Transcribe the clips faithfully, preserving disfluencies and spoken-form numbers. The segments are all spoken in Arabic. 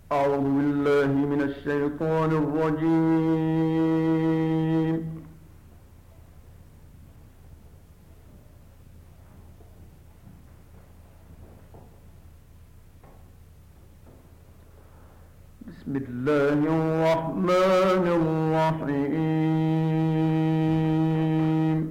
أعوذ بالله من الشيطان الرجيم. بسم الله الرحمن الرحيم.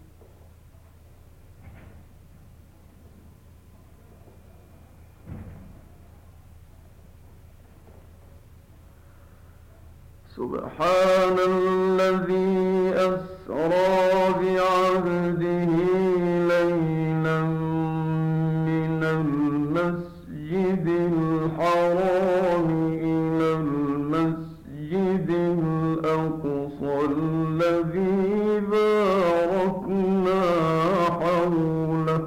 سبحان الذي أسرى بعبده ليلا من المسجد الحرام إلى المسجد الأقصى الذي باركنا حوله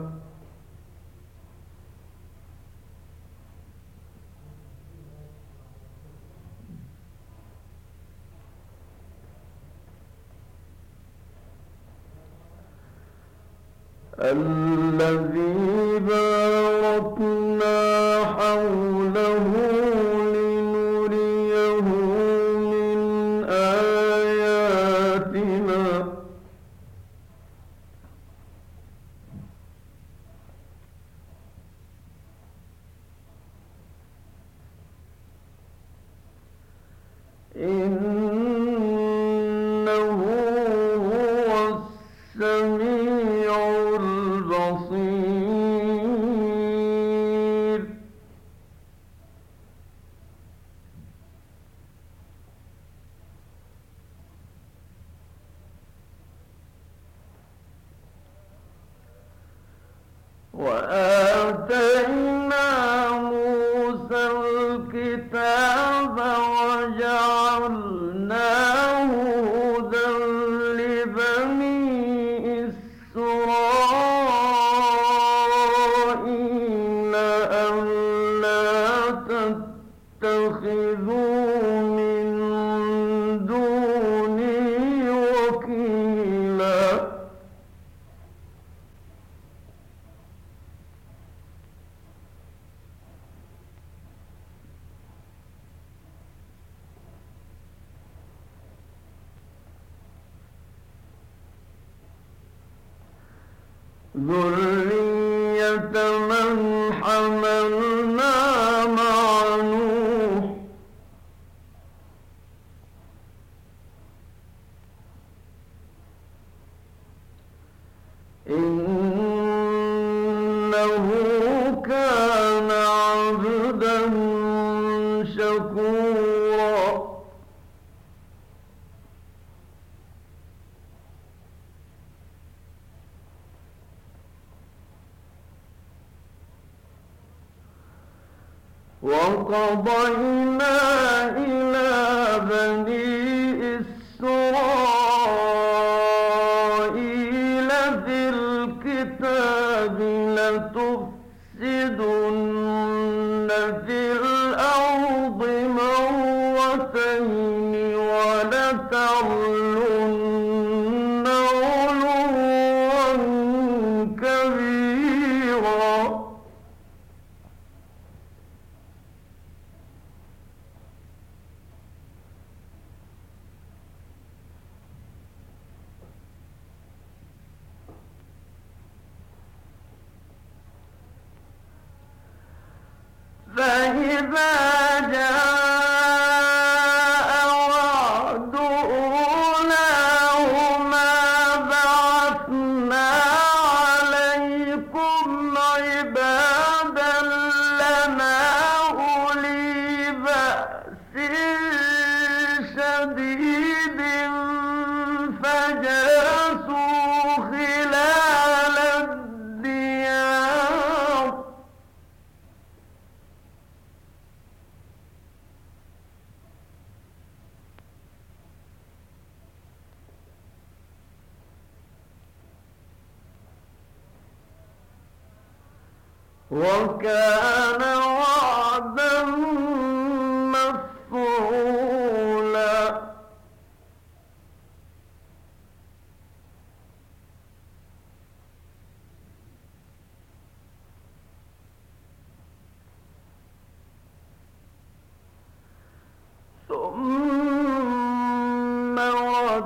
الذي باركنا حوله لنريه من آياتنا إنه هو السميع البصير. وآتينا موسى الكتاب وجعلناه هدى لبني إسرائيل ألا تتخذوا من دوني وكيلا. ذرية من حملنا مع نوح إنه كان عبدا شكورا. وقضينا إلى بني إسرائيل في الكتاب لتفسدن في الأرض مرتين ولتعلن علوا كبيرا. فإذا جاء وعد أولاهما بعثنا عليكم عبادا لنا أولي بأس شديد فجاسوا خلال الديار. وكان وعدا مفعولا.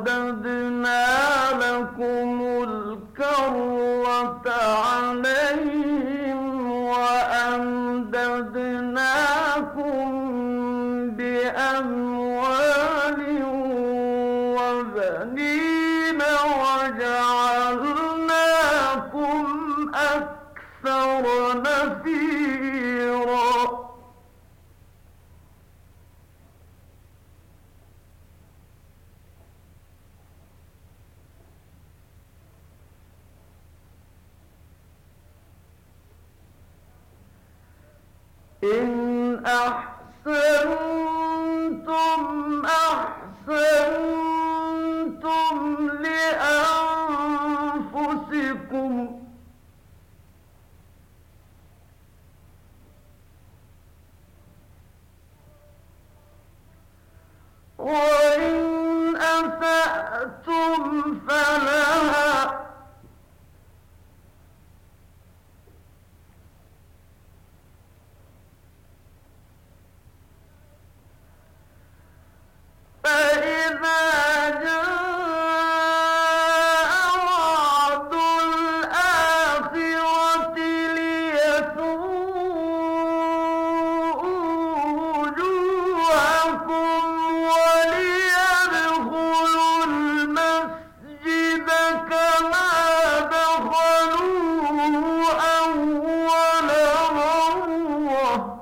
ورددنا لكم الكرة عليهم وأمددناكم بأموال وبنين وجعلناكم أكثر نفيرا إن أحسنتم أحسنتم لأنفسكم وإن أسأتم فلها فإذا جاء وعد الآخرة ليسوءوا وجوهكم وليدخلوا المسجد كما دخلوه أول مرة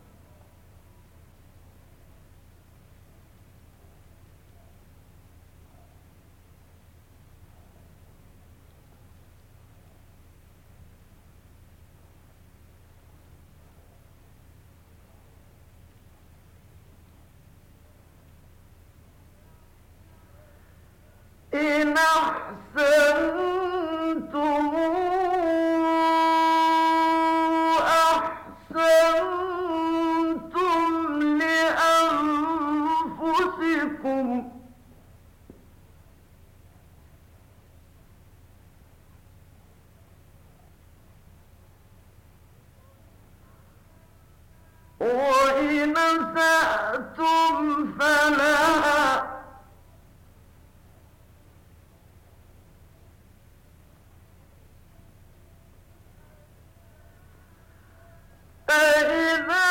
إن أحسنتم أحسنتم لأنفسكم وإن أسأتم فلها فإذا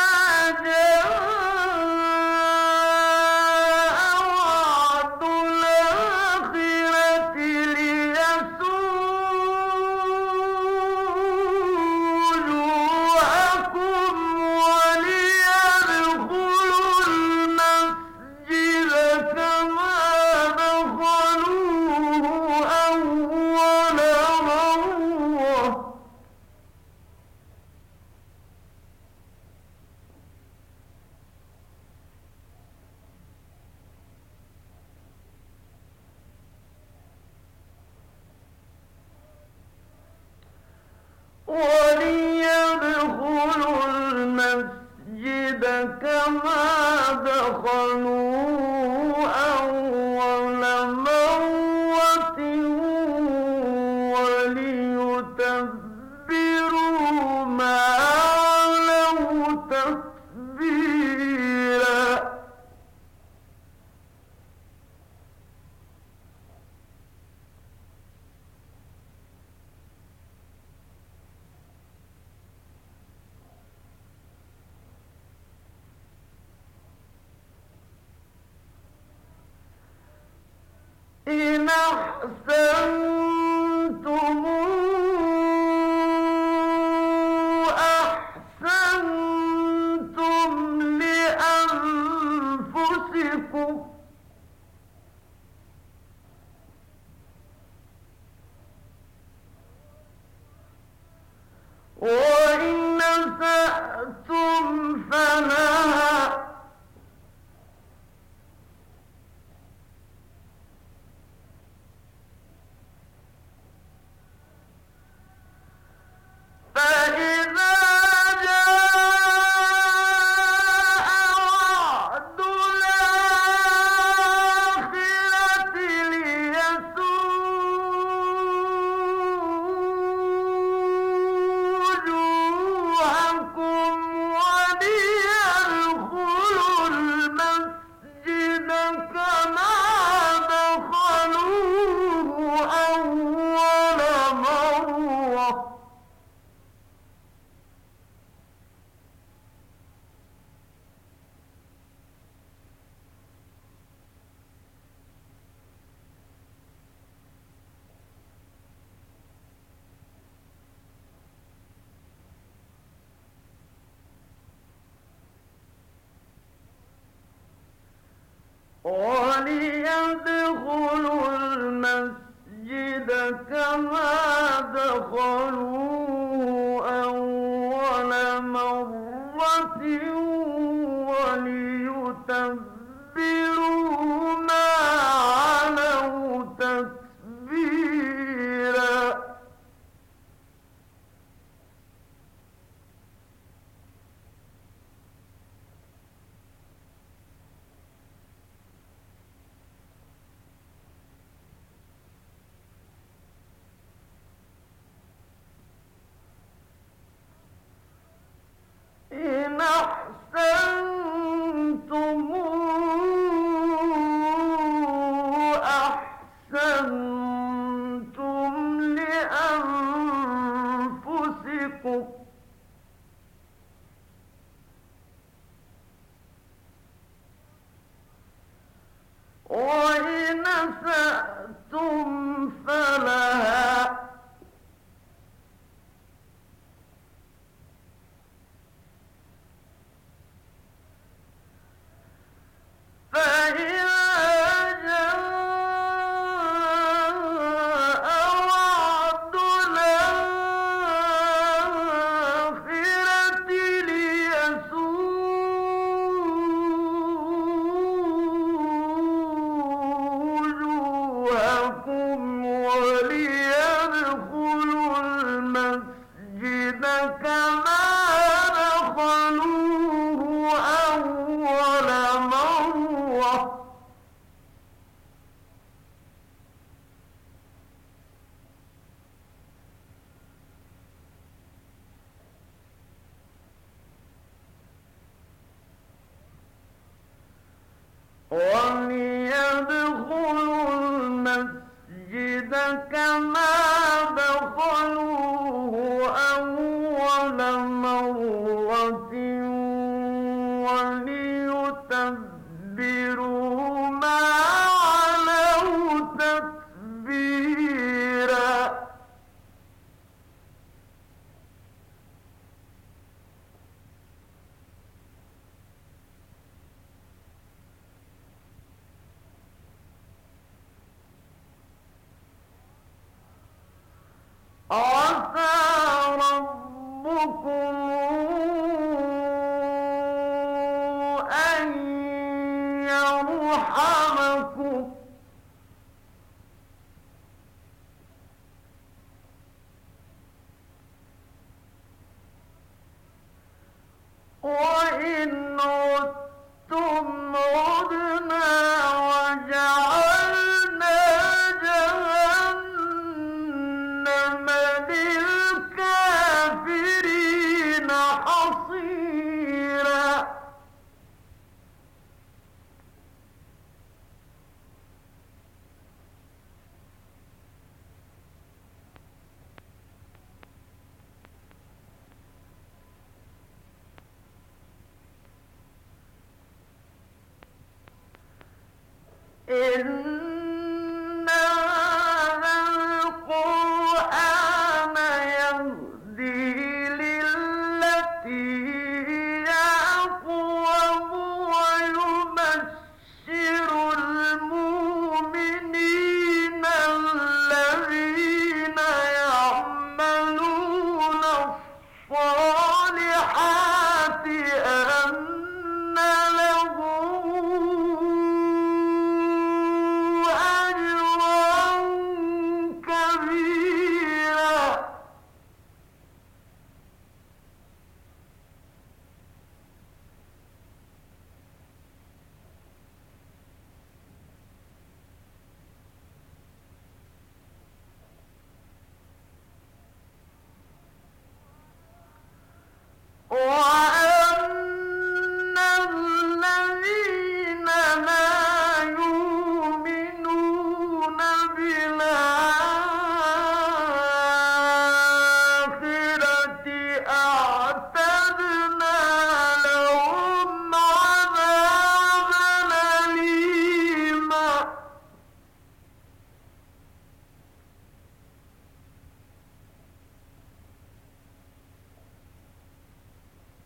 جاء وعد الآخرة ليسوءوا وجوهكم وليدخلوا المسجد كما دخلوه أول مرة وليدخلوا المسجد كما دخلوه أول مرة وليتبروا ما علوا تتبيرا إن أحسنتم أحسنتم لأنفسكم وإن أسأتم فلها وليدخلوا المسجد كما دخلوه أول مرة وليتبروا ما علوا تتبيرا. إن أحسنتم أحسنتم لأنفسكم وإن أسأتم فلها فإذا جاء وعد الآخرة ليسوءوا وجوهكم وليدخلوا المسجد كما دخلوه أول مرة وليدخلوا المسجد كما دخلوه أول مرة وليتبروا ما علوا تتبيرا. عسى ربكم أن يرحمكم وإن عدتم عدنا وجعلنا جهنم للكافرين حصيرا. إن هذا القرآن يهدي للتي هي أقوم ويبشر المؤمنين الذين يعملون الصالحات أن لهم وأن الذين لا يؤمنون بالآخرة أعتدنا لهم عذابا أليما.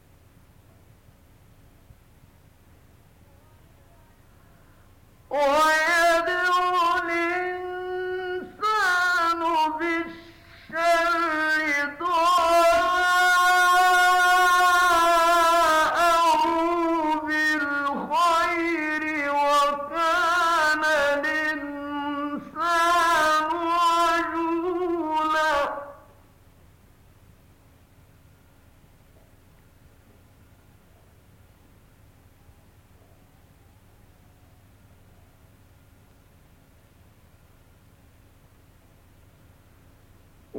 وَيَوْمَ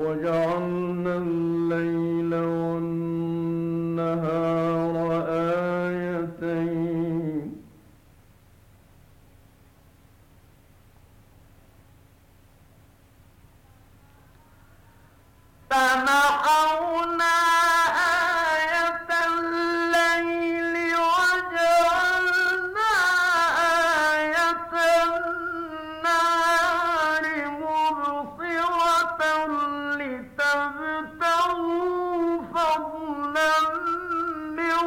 وجعلنا الليل والنهار آيتين فمحونا آية الليل وجعلنا آية النهار مبصرة لتبتغوا فضلا من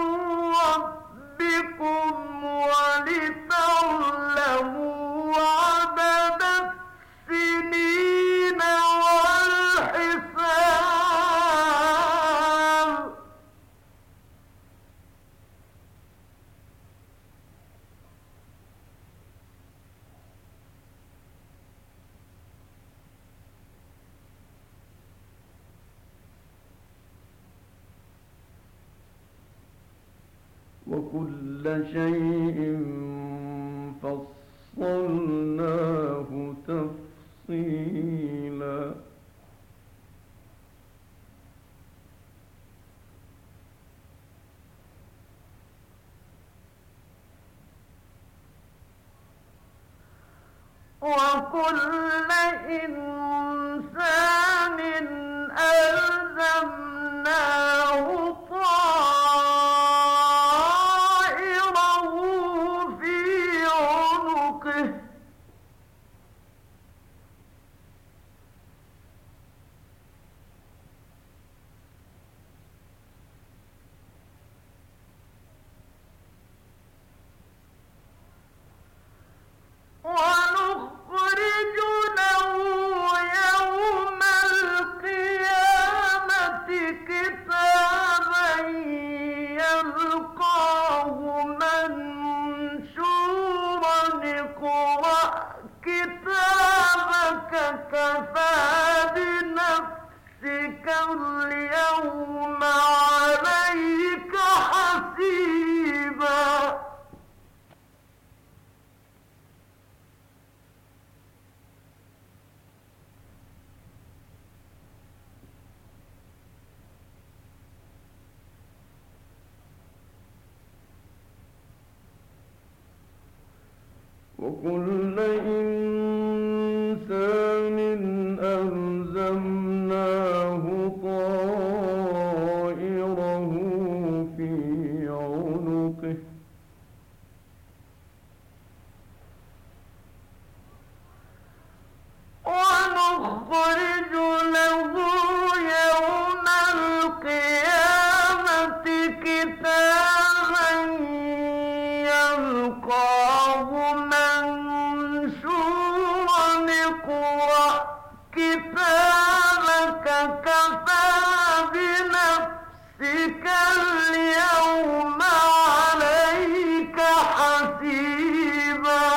ربكم ولتعلموا عدد السنين والحساب. وكل شيء فصلناه تفصيلا وكل إنسان ألزمناه طائره في عنقه ونخرج له يوم القيامة كتابا يلقاه منشورا اقرأ كتابك كفى بنفسك اليوم عليك حسيبا. وكل إنسان ألزمناه طائره في عنقه ونخرج له يوم القيامة كتابا يلقاه منشورا اقرأ كتابك كفى بنفسك اليوم عليك حسيبا.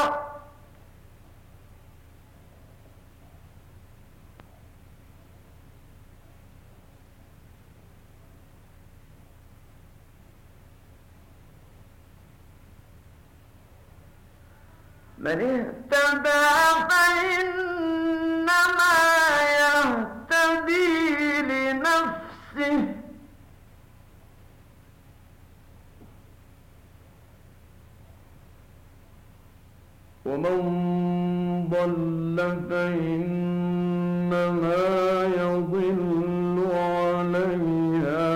من اهتدى فإنما يهتدي لنفسه ومن ضل فإنما يضل عليها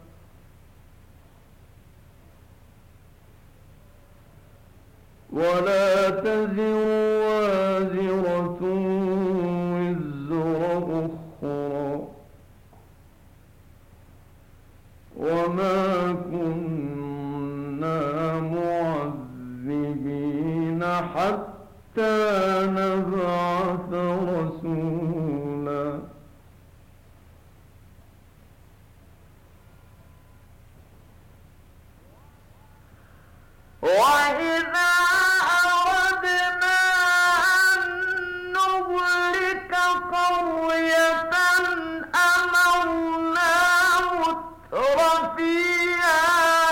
ولا تزر وازرة وزر أخرى وما كنا معذبين حتى نبعث رسولا. وإذا أردنا أن نهلك قرية أمرنا متر فيها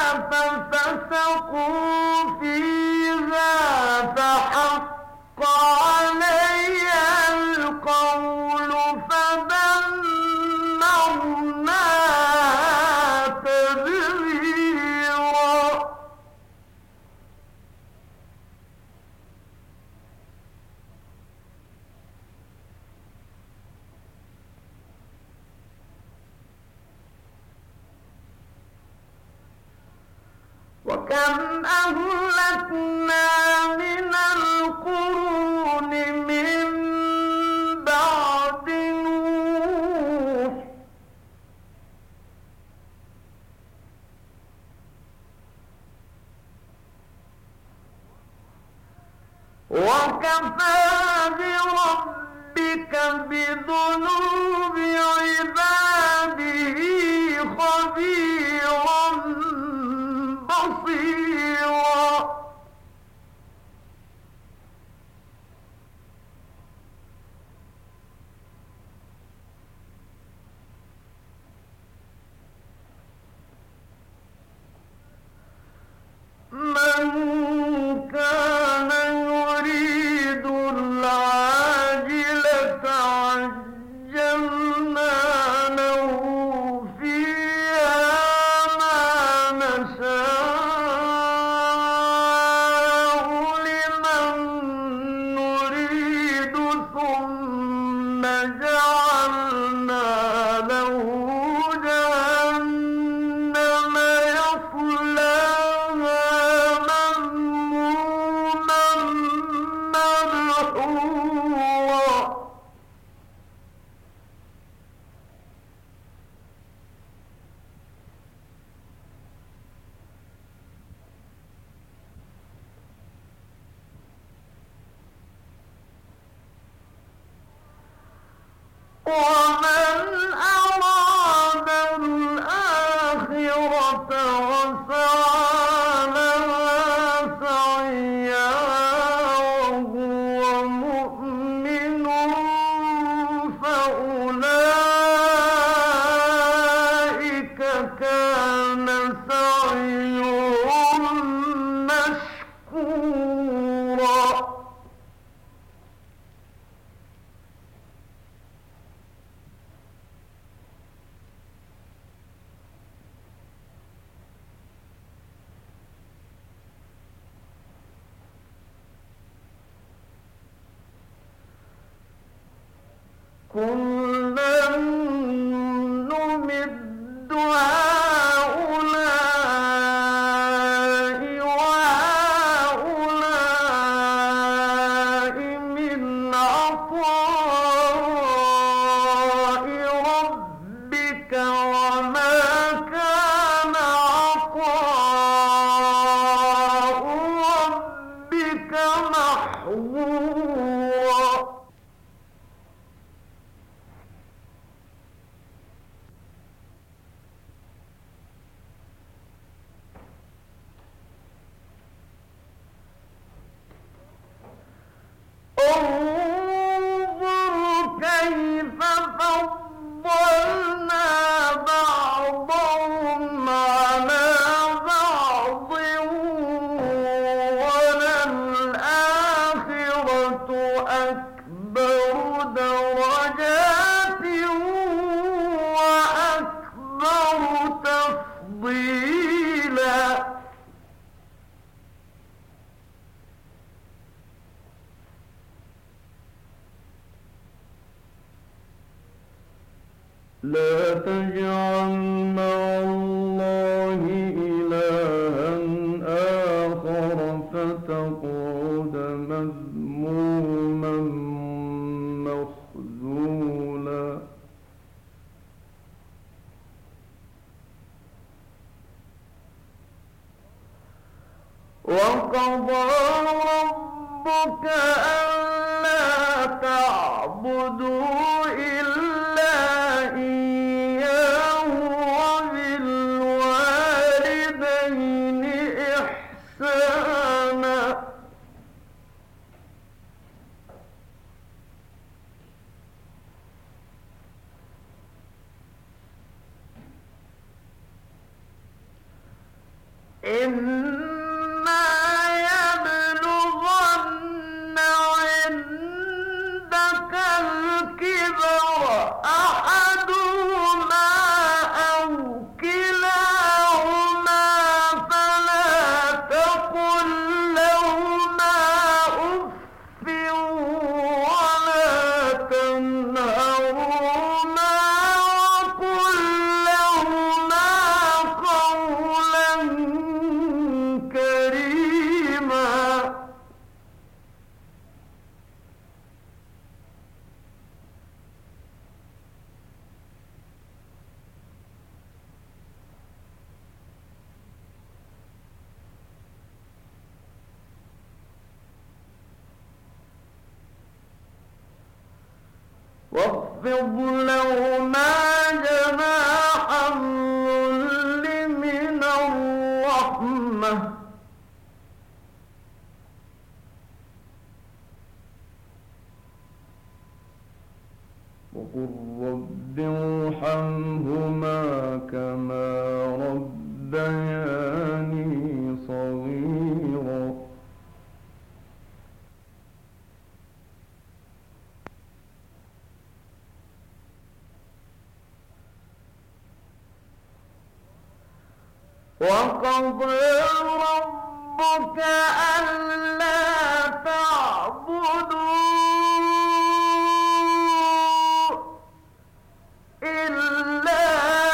ففسقوا فيها فحق عليها القول فدمرناها تدبيرا وكم أهلكنا من القرون من بعد نوح وكفى بربك بذنوب عباده خبيرا بصيرا من كان يريد العاجلة عجلنا له فيها ما نشاء لمن نريد ثم جعلنا له جهنم يصلاها مذموما مدحورا ومن أراد الآخرة وسعى لها سعيها وهو مؤمن فأولئك كان سعيهم مشكورا كلا نمد هؤلاء وهؤلاء من عطاء ربك وما كان عطاء ربك محظورا انظر كيف فضلنا بعضهم على بعض وللآخرة أكبر درجات وأكبر تفضيلا لا تجعل مع الله إلها آخر فتقعد مذموما مخذولا وقضى ربك ألا تعبدوا إلا إياه وبالوالدين إحسانا إما يبلغن عندك الكبر أحدهما أو كلاهما واخفض لهما جناح الذل من الرحمة وقل رب ارحمهما كما ربياني صغيرا وقضى ربك ألا تعبدوا إلا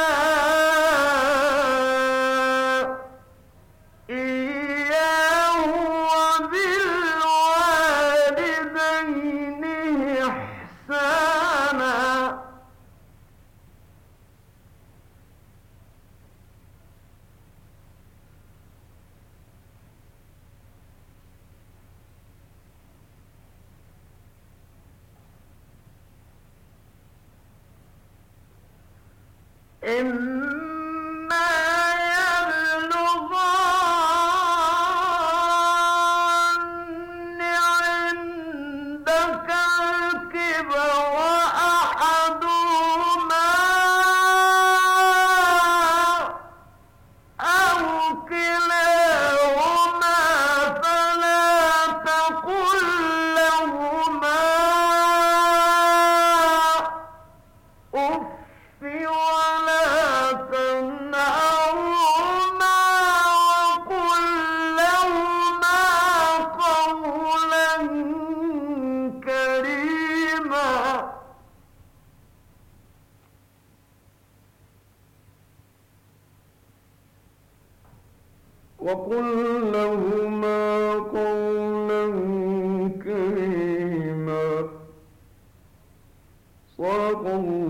إياه وبالوالدين إحسانا إما يبلغن عندك الكبر أحدهما أو كلاهما فلا تقل لهما أف ولا تنهرهما وقل لهما قولا كريما وقل لهما قولا كريما صدق الله